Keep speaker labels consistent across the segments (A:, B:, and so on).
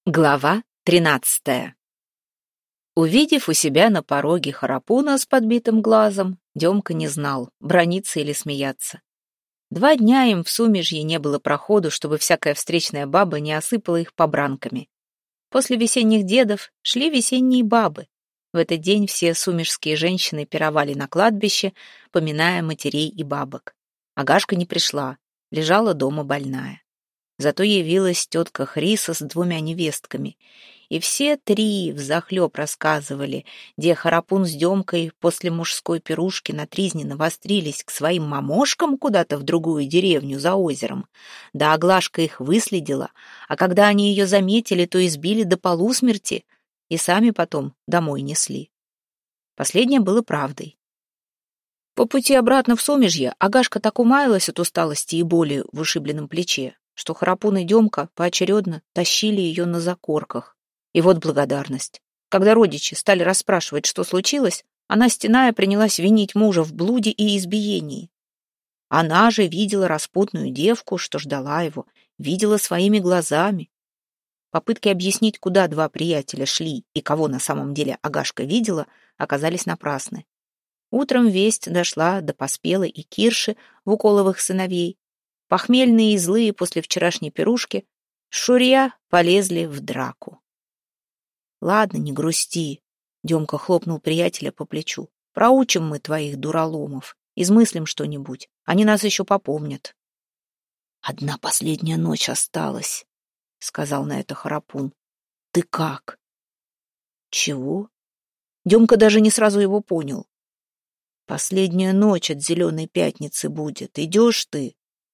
A: Глава 13. Увидев у себя на пороге Харапуна с подбитым глазом, Демка не знал, браниться или смеяться. 2 дня им в Сумежье не было проходу, чтобы всякая встречная баба не осыпала их побранками. После весенних дедов шли весенние бабы. В этот день все сумежские женщины пировали на кладбище, поминая матерей и бабок. Агашка не пришла, лежала дома больная. Зато явилась тетка Хриса с 2 невестками, и все 3 взахлеб рассказывали, где Харапун с Демкой после мужской пирушки на тризне навострились к своим мамошкам куда-то в другую деревню за озером. Да Аглашка их выследила, а когда они ее заметили, то избили до полусмерти и сами потом домой несли. Последнее было правдой. По пути обратно в Сумежье Агашка так умаялась от усталости и боли в ушибленном плече, что Харапун и Демка поочередно тащили ее на закорках. И вот благодарность. Когда родичи стали расспрашивать, что случилось, она, стеная, принялась винить мужа в блуде и избиении. Она же видела распутную девку, что ждала его, видела своими глазами. Попытки объяснить, куда 2 приятеля шли и кого на самом деле Агашка видела, оказались напрасны. Утром весть дошла до Поспелой и Кирши, Вуколовых сыновей. Похмельные и злые после вчерашней пирушки, шурья полезли в драку. «Ладно, не грусти», — Демка хлопнул приятеля по плечу. «Проучим мы твоих дураломов, измыслим что-нибудь, они нас еще попомнят». «Одна последняя ночь осталась», — сказал на это Харапун. «Ты как?» «Чего?» Демка даже не сразу его понял. «Последняя ночь от Зеленой Пятницы будет. Идешь ты?»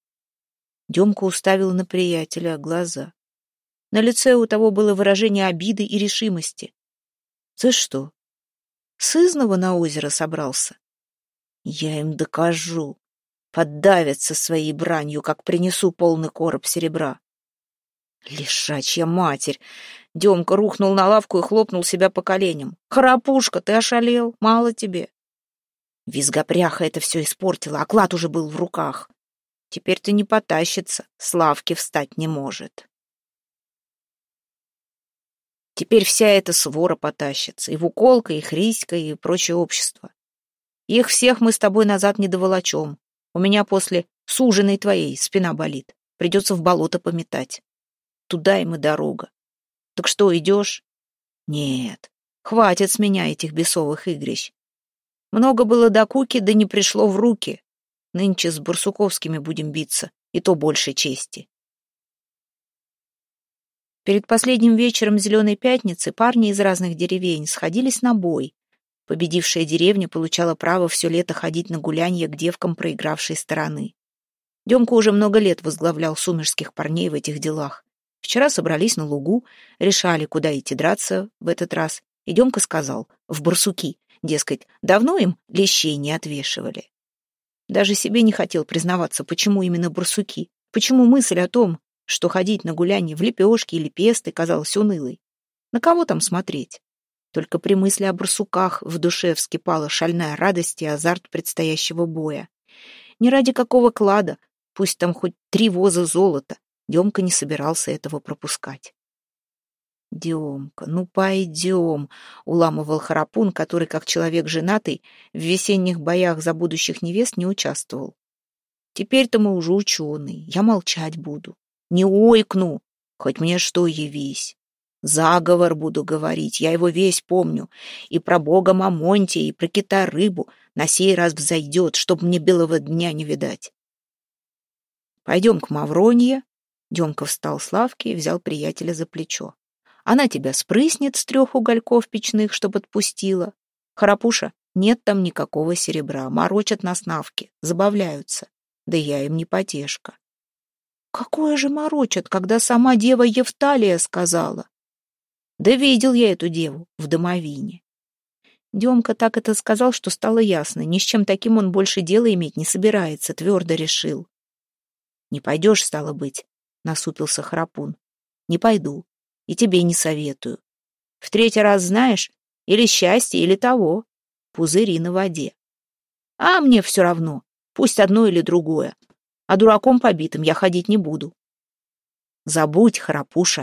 A: Демка уставил на приятеля глаза. На лице у того было выражение обиды и решимости. «Ты что, сызнова на озеро собрался?» «Я им докажу. Поддавятся своей бранью, как принесу полный короб серебра». «Лишачья матерь!» Демка рухнул на лавку и хлопнул себя по коленям. «Харапушка, ты ошалел? Мало тебе!» Визгопряха это все испортила, а клад уже был в руках. Теперь-то не потащится, с лавки встать не может. Теперь вся эта свора потащится, и Вуколка, и Хриська, и прочее общество. Их всех мы с тобой назад не доволочем. У меня после суженой твоей спина болит. Придется в болото пометать. Туда им и дорога. Так что, идешь? Нет, хватит с меня этих бесовых игрищ. Много было докуки, да не пришло в руки. Нынче с Барсуковскими будем биться, и то больше чести. Перед последним вечером Зеленой Пятницы парни из разных деревень сходились на бой. Победившая деревня получала право все лето ходить на гулянье к девкам проигравшей стороны. Демка уже много лет возглавлял сумежских парней в этих делах. Вчера собрались на лугу, решали, куда идти драться в этот раз, и Демка сказал: в барсуки, дескать, давно им лещей не отвешивали. Даже себе не хотел признаваться, почему именно барсуки, почему мысль о том, что ходить на гулянье в лепешки или песты, казалась унылой. На кого там смотреть? Только при мысли о барсуках в душе вскипала шальная радость и азарт предстоящего боя. Не ради какого клада, пусть там хоть 3 воза золота, Демка не собирался этого пропускать. «Демка, ну пойдем», — уламывал Харапун, который, как человек женатый, в весенних боях за будущих невест не участвовал. «Теперь-то мы уже ученые, я молчать буду. Не ойкну, хоть мне что явись. Заговор буду говорить, я его весь помню. И про бога Мамонтия, и про кита-рыбу на сей раз взойдет, чтоб мне белого дня не видать». «Пойдем к Мавронье». Демка встал с лавки и взял приятеля за плечо. «Она тебя спрыснет с 3 угольков печных, чтоб отпустила. Харапуша, нет там никакого серебра, морочат на снавке, забавляются. Да я им не потешка». «Какое же морочат, когда сама дева Евталия сказала?» «Да видел я эту деву в домовине». Демка так это сказал, что стало ясно, ни с чем таким он больше дела иметь не собирается, твердо решил. «Не пойдешь, стало быть», — насупился Харапун. «Не пойду, и тебе не советую. В 3-й раз знаешь, или счастье, или того, пузыри на воде. А мне все равно, пусть одно или другое, а дураком побитым я ходить не буду». «Забудь, Харапуша»,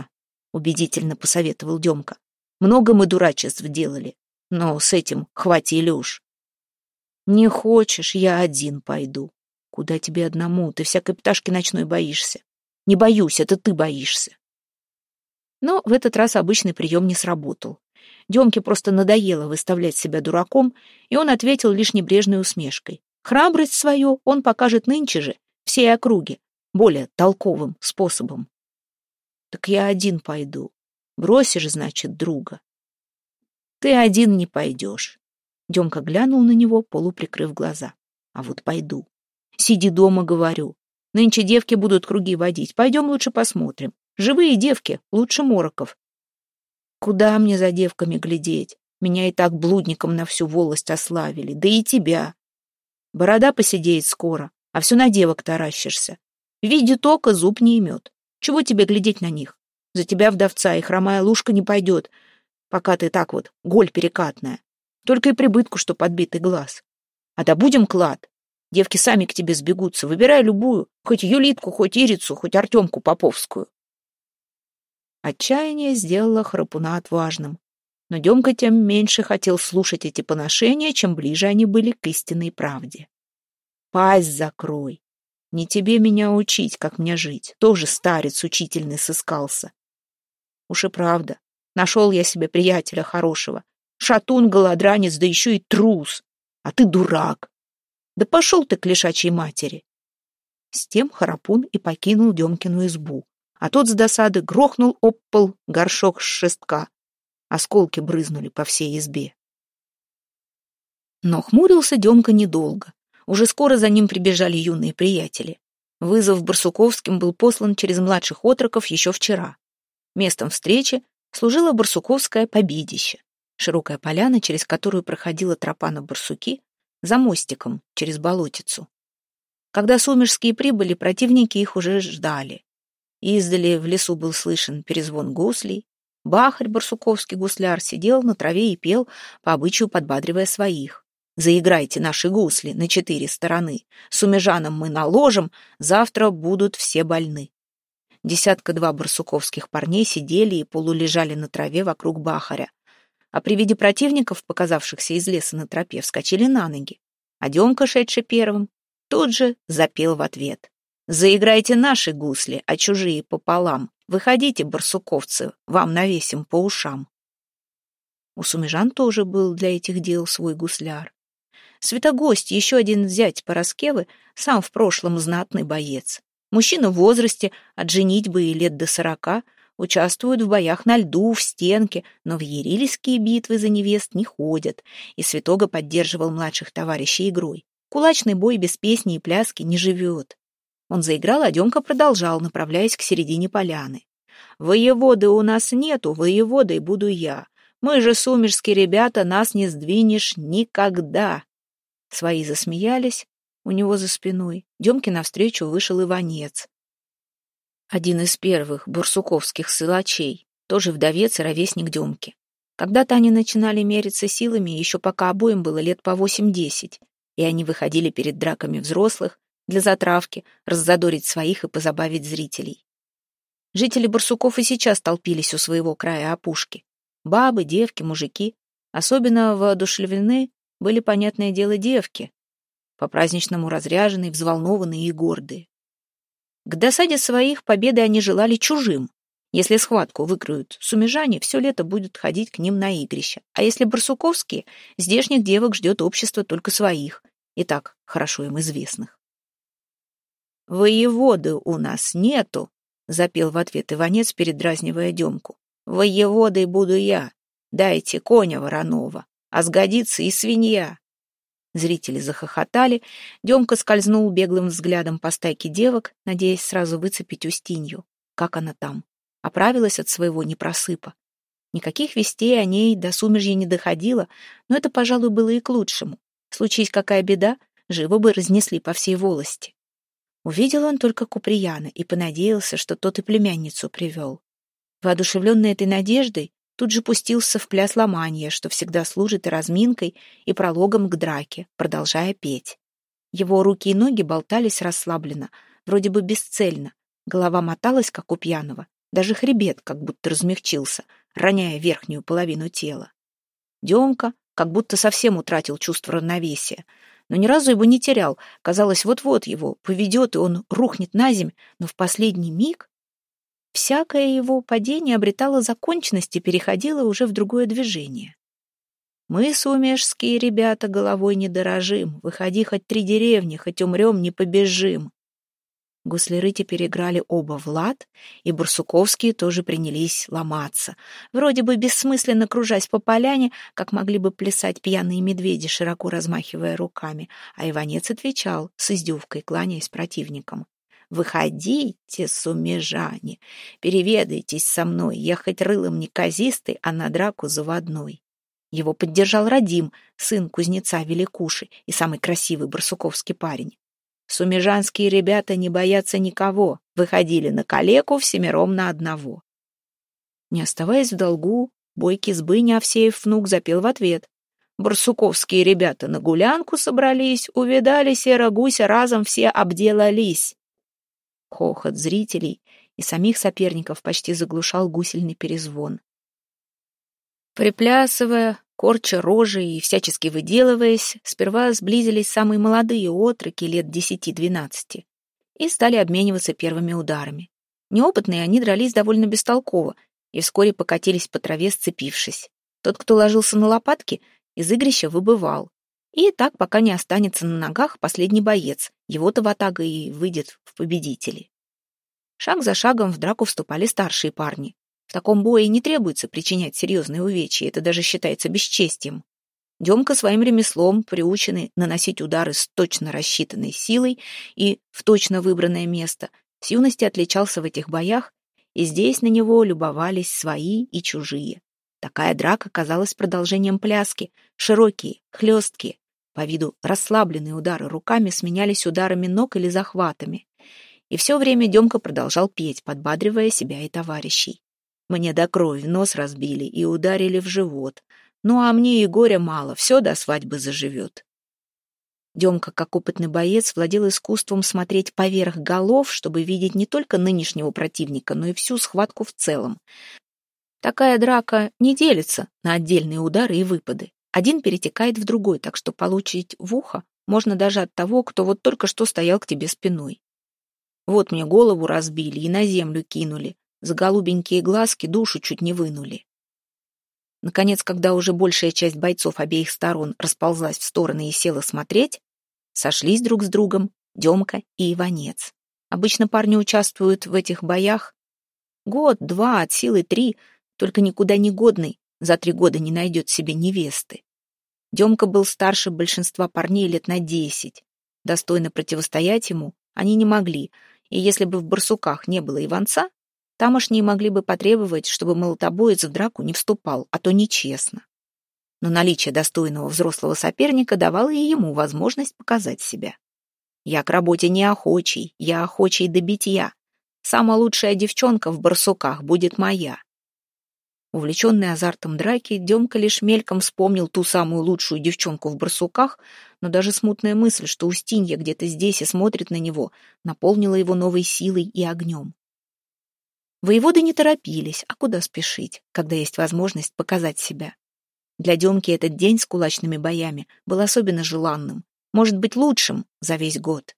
A: — убедительно посоветовал Демка. «Много мы дурачеств делали, но с этим хватили уж». «Не хочешь, я один пойду». «Куда тебе одному? Ты всякой пташки ночной боишься». «Не боюсь, это ты боишься». Но в этот раз обычный прием не сработал. Демке просто надоело выставлять себя дураком, и он ответил лишь небрежной усмешкой. Храбрость свою он покажет нынче же, всей округе, более толковым способом. «Так я один пойду. Бросишь, значит, друга». «Ты один не пойдешь». Демка глянул на него, полуприкрыв глаза. «А вот пойду. Сиди дома, говорю. Нынче девки будут круги водить. Пойдем лучше посмотрим. Живые девки лучше мороков». «Куда мне за девками глядеть? Меня и так блудником на всю волость ославили. Да и тебя. Борода поседеет скоро, а все на девок таращишься. Видит око, зуб не имет. Чего тебе глядеть на них? За тебя, вдовца, и хромая лужка не пойдет, пока ты так вот, голь перекатная. Только и прибытку, что подбитый глаз. А добудем клад. Девки сами к тебе сбегутся. Выбирай любую, хоть Юлитку, хоть Ирицу, хоть Артемку Поповскую». Отчаяние сделало Храпуна отважным. Но Демка тем меньше хотел слушать эти поношения, чем ближе они были к истинной правде. «Пасть закрой. Не тебе меня учить, как мне жить. Тоже старец учительный сыскался. Уж и правда, нашел я себе приятеля хорошего. Шатун, голодранец, да еще и трус. А ты дурак. Да пошел ты к лишачьей матери». С тем Храпун и покинул Демкину избу, а тот с досады грохнул об пол горшок с шестка. Осколки брызнули по всей избе. Но хмурился Демка недолго. Уже скоро за ним прибежали юные приятели. Вызов Барсуковским был послан через младших отроков еще вчера. Местом встречи служило барсуковское победище. Широкая поляна, через которую проходила тропа на барсуки, за мостиком через болотицу. Когда сумерские прибыли, противники их уже ждали. Издали в лесу был слышен перезвон гуслей. Бахарь, барсуковский гусляр, сидел на траве и пел, по обычаю подбадривая своих. «Заиграйте наши гусли на 4 стороны. Сумежанам мы наложим, завтра будут все больны». 1-2 барсуковских парней сидели и полулежали на траве вокруг Бахаря. А при виде противников, показавшихся из леса на тропе, вскочили на ноги. А Демка, шедший первым, тут же запел в ответ. «Заиграйте наши гусли, а чужие пополам. Выходите, барсуковцы, вам навесим по ушам». У сумежан тоже был для этих дел свой гусляр. Святогость, еще один зять Пороскевы, сам в прошлом знатный боец. Мужчина в возрасте, от женитьбы и лет до 40, участвуют в боях на льду, в стенке, но в ерильские битвы за невест не ходят, и Святога поддерживал младших товарищей игрой. Кулачный бой без песни и пляски не живет. Он заиграл, а Демка продолжал, направляясь к середине поляны. «Воеводы у нас нету, воеводой буду я. Мы же сумерские ребята, нас не сдвинешь никогда». Свои засмеялись у него за спиной. Демке навстречу вышел Иванец. Один из первых барсуковских силачей, тоже вдовец и ровесник Демки. Когда-то они начинали мериться силами, еще пока обоим было лет по 8-10, и они выходили перед драками взрослых для затравки, раззадорить своих и позабавить зрителей. Жители Барсуков и сейчас толпились у своего края опушки. Бабы, девки, мужики. Особенно воодушевлены были, понятное дело, девки, по-праздничному разряженные, взволнованные и гордые. К досаде своих победы они желали чужим. Если схватку выкроют сумежане, все лето будут ходить к ним на игрища. А если барсуковские, здешних девок ждет общество только своих, и так хорошо им известных. «Воеводы у нас нету», — запел в ответ Иванец, передразнивая Демку. «Воеводой буду я. Дайте коня вороного, а сгодится и свинья». Зрители захохотали. Демка скользнул беглым взглядом по стайке девок, надеясь сразу выцепить Устинью. Как она там? Оправилась от своего непросыпа. Никаких вестей о ней до сумежья не доходило, но это, пожалуй, было и к лучшему. Случись какая беда, живо бы разнесли по всей волости. Увидел он только Куприяна и понадеялся, что тот и племянницу привел. Воодушевленный этой надеждой, тут же пустился в пляс ломанья, что всегда служит и разминкой, и прологом к драке, продолжая петь. Его руки и ноги болтались расслабленно, вроде бы бесцельно, голова моталась, как у пьяного, Даже хребет как будто размягчился, роняя верхнюю половину тела. Демка как будто совсем утратил чувство равновесия, но ни разу его не терял. Казалось, вот-вот его поведет, и он рухнет на земь, но в последний миг всякое его падение обретало законченность и переходило уже в другое движение. «Мы, сумежские ребята, головой не дорожим. Выходи хоть 3 деревни, хоть умрем, не побежим». Гусляры теперь играли оба в лад, и барсуковские тоже принялись ломаться, вроде бы бессмысленно кружась по поляне, как могли бы плясать пьяные медведи, широко размахивая руками, а Иванец отвечал с издевкой, кланяясь противникам. «Выходите, сумежане, переведайтесь со мной, я хоть рылом неказистый, а на драку заводной». Его поддержал Радим, сын кузнеца Великуши и самый красивый барсуковский парень. Сумежанские ребята не боятся никого, выходили на калеку всемиром на одного. Не оставаясь в долгу, бойкий Сбыня Овсеев внук запел в ответ. Барсуковские ребята на гулянку собрались, увидали серо-гуся, разом все обделались. Хохот зрителей и самих соперников почти заглушал гусельный перезвон. Приплясывая, корча рожи и всячески выделываясь, сперва сблизились самые молодые отроки лет 10-12 и стали обмениваться первыми ударами. Неопытные они дрались довольно бестолково и вскоре покатились по траве, сцепившись. Тот, кто ложился на лопатки, из игрища выбывал. И так, пока не останется на ногах последний боец, его-то ватага и выйдет в победители. Шаг за шагом в драку вступали старшие парни. В таком бое не требуется причинять серьезные увечья, это даже считается бесчестием. Демка своим ремеслом, приученный наносить удары с точно рассчитанной силой и в точно выбранное место, с юности отличался в этих боях, и здесь на него любовались свои и чужие. Такая драка казалась продолжением пляски, широкие, хлесткие. По виду расслабленные удары руками сменялись ударами ног или захватами. И все время Демка продолжал петь, подбадривая себя и товарищей. Мне до крови нос разбили и ударили в живот. Ну, а мне и горя мало, все до свадьбы заживет. Демка, как опытный боец, владел искусством смотреть поверх голов, чтобы видеть не только нынешнего противника, но и всю схватку в целом. Такая драка не делится на отдельные удары и выпады. Один перетекает в другой, так что получить в ухо можно даже от того, кто вот только что стоял к тебе спиной. Вот мне голову разбили и на землю кинули. За голубенькие глазки душу чуть не вынули. Наконец, когда уже большая часть бойцов обеих сторон расползлась в стороны и села смотреть, сошлись друг с другом Демка и Иванец. Обычно парни участвуют в этих боях год, 2, от силы 3, только никуда не годный, за 3 года не найдет себе невесты. Демка был старше большинства парней лет на 10. Достойно противостоять ему они не могли, и если бы в барсуках не было Иванца, тамошние могли бы потребовать, чтобы молотобоец в драку не вступал, а то нечестно. Но наличие достойного взрослого соперника давало и ему возможность показать себя. Я к работе не охочий, я охочий до битья. Самая лучшая девчонка в барсуках будет моя. Увлеченный азартом драки, Демка лишь мельком вспомнил ту самую лучшую девчонку в барсуках, но даже смутная мысль, что Устинья где-то здесь и смотрит на него, наполнила его новой силой и огнем. Воеводы не торопились, а куда спешить, когда есть возможность показать себя. Для Демки этот день с кулачными боями был особенно желанным, может быть, лучшим за весь год.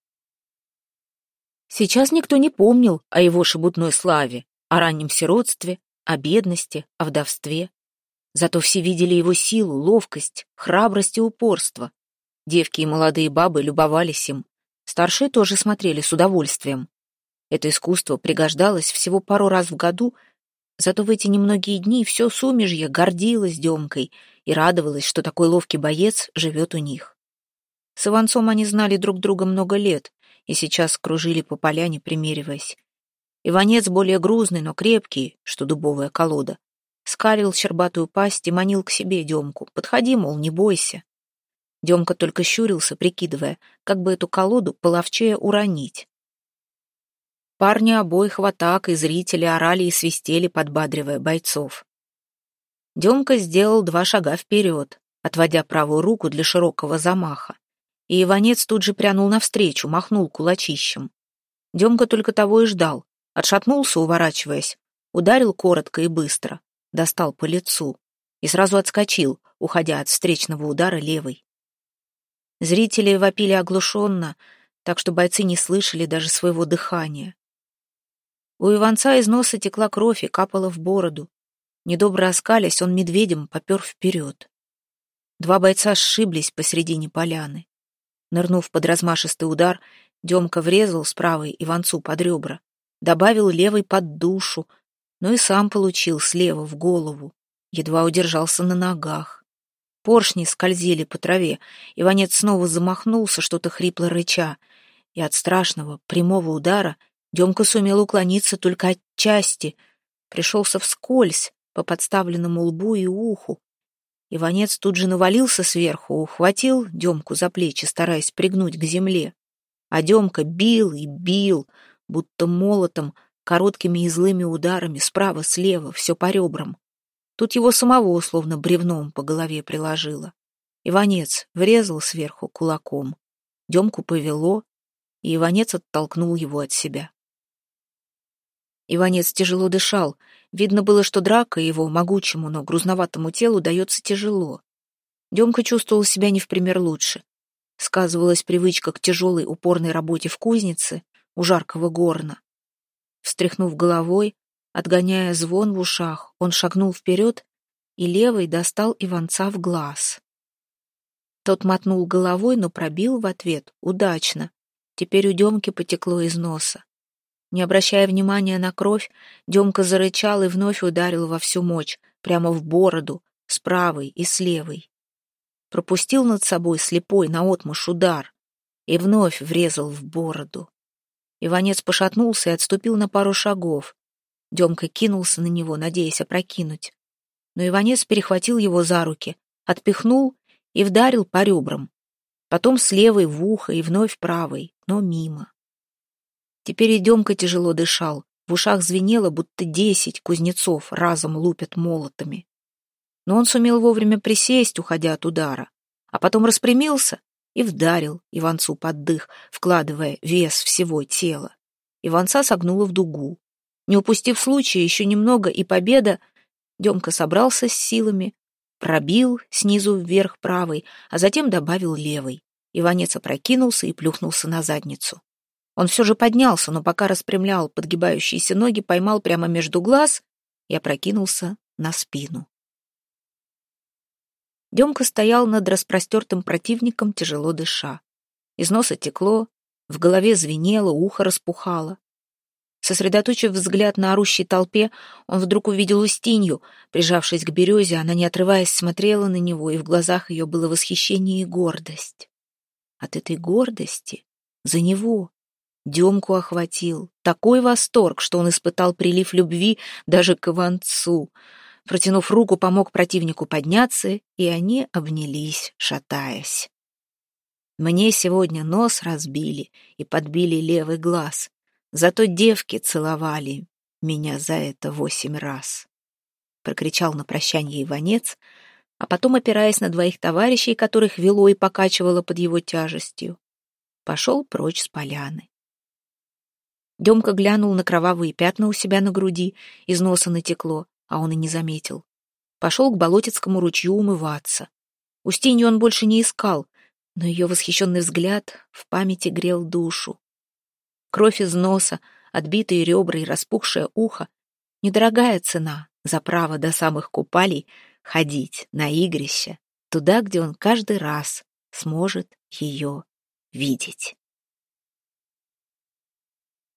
A: Сейчас никто не помнил о его шебутной славе, о раннем сиротстве, о бедности, о вдовстве. Зато все видели его силу, ловкость, храбрость и упорство. Девки и молодые бабы любовались им. Старшие тоже смотрели с удовольствием. Это искусство пригождалось всего пару раз в году, зато в эти немногие дни все Сумежье гордилось Демкой и радовалось, что такой ловкий боец живет у них. С Иванцом они знали друг друга много лет и сейчас кружили по поляне, примериваясь. Иванец более грузный, но крепкий, что дубовая колода, скалил щербатую пасть и манил к себе Демку. «Подходи, мол, не бойся». Демка только щурился, прикидывая, как бы эту колоду половчее уронить. Парни обоих ватаг и зрители орали и свистели, подбадривая бойцов. Демка сделал 2 шага вперед, отводя правую руку для широкого замаха, и Иванец тут же прянул навстречу, махнул кулачищем. Демка только того и ждал, отшатнулся, уворачиваясь, ударил коротко и быстро, достал по лицу и сразу отскочил, уходя от встречного удара левой. Зрители вопили оглушенно, так что бойцы не слышали даже своего дыхания. У Иванца из носа текла кровь и капала в бороду. Недобро оскалясь, он медведем попер вперед. Два бойца сшиблись посредине поляны. Нырнув под размашистый удар, Демка врезал с правой Иванцу под ребра, добавил левой под душу, но и сам получил слева в голову, едва удержался на ногах. Поршни скользили по траве, Иванец снова замахнулся, что-то хрипло рыча, и от страшного прямого удара Демка сумел уклониться только отчасти, пришелся вскользь по подставленному лбу и уху. Иванец тут же навалился сверху, ухватил Демку за плечи, стараясь пригнуть к земле. А Демка бил и бил, будто молотом, короткими и злыми ударами, справа-слева, все по ребрам. Тут его самого словно бревном по голове приложило. Иванец врезал сверху кулаком. Демку повело, и Иванец оттолкнул его от себя. Иванец тяжело дышал. Видно было, что драка его могучему, но грузноватому телу дается тяжело. Демка чувствовал себя не в пример лучше. Сказывалась привычка к тяжелой упорной работе в кузнице у жаркого горна. Встряхнув головой, отгоняя звон в ушах, он шагнул вперед и левой достал Иванца в глаз. Тот мотнул головой, но пробил в ответ удачно. Теперь у Демки потекло из носа. Не обращая внимания на кровь, Демка зарычал и вновь ударил во всю мощь, прямо в бороду, с правой и с левой. Пропустил над собой слепой наотмашь удар и вновь врезал в бороду. Иванец пошатнулся и отступил на пару шагов. Демка кинулся на него, надеясь опрокинуть. Но Иванец перехватил его за руки, отпихнул и вдарил по ребрам. Потом с левой в ухо и вновь правой, но мимо. Теперь и Демка тяжело дышал, в ушах звенело, будто 10 кузнецов разом лупят молотами. Но он сумел вовремя присесть, уходя от удара, а потом распрямился и вдарил Иванцу под дых, вкладывая вес всего тела. Иванца согнуло в дугу. Не упустив случая, еще немного, и победа. Демка собрался с силами, пробил снизу вверх правой, а затем добавил левой. Иванец опрокинулся и плюхнулся на задницу. Он все же поднялся, но пока распрямлял подгибающиеся ноги, поймал прямо между глаз и опрокинулся на спину. Демка стоял над распростертым противником, тяжело дыша. Из носа текло, в голове звенело, ухо распухало. Сосредоточив взгляд на орущей толпе, он вдруг увидел Устинью. Прижавшись к березе, она, не отрываясь, смотрела на него, и в глазах ее было восхищение и гордость. От этой гордости за него Демку охватил такой восторг, что он испытал прилив любви даже к Иванцу. Протянув руку, помог противнику подняться, и они обнялись, шатаясь. «Мне сегодня нос разбили и подбили левый глаз, зато девки целовали меня за это 8 раз», — прокричал на прощанье Иванец, а потом, опираясь на двоих товарищей, которых вело и покачивало под его тяжестью, пошел прочь с поляны. Демка глянул на кровавые пятна у себя на груди, из носа натекло, а он и не заметил. Пошел к Болотецкому ручью умываться. Устинью он больше не искал, но ее восхищенный взгляд в памяти грел душу. Кровь из носа, отбитые ребра и распухшее ухо — недорогая цена за право до самых купалей ходить на игрище, туда, где он каждый раз сможет ее видеть.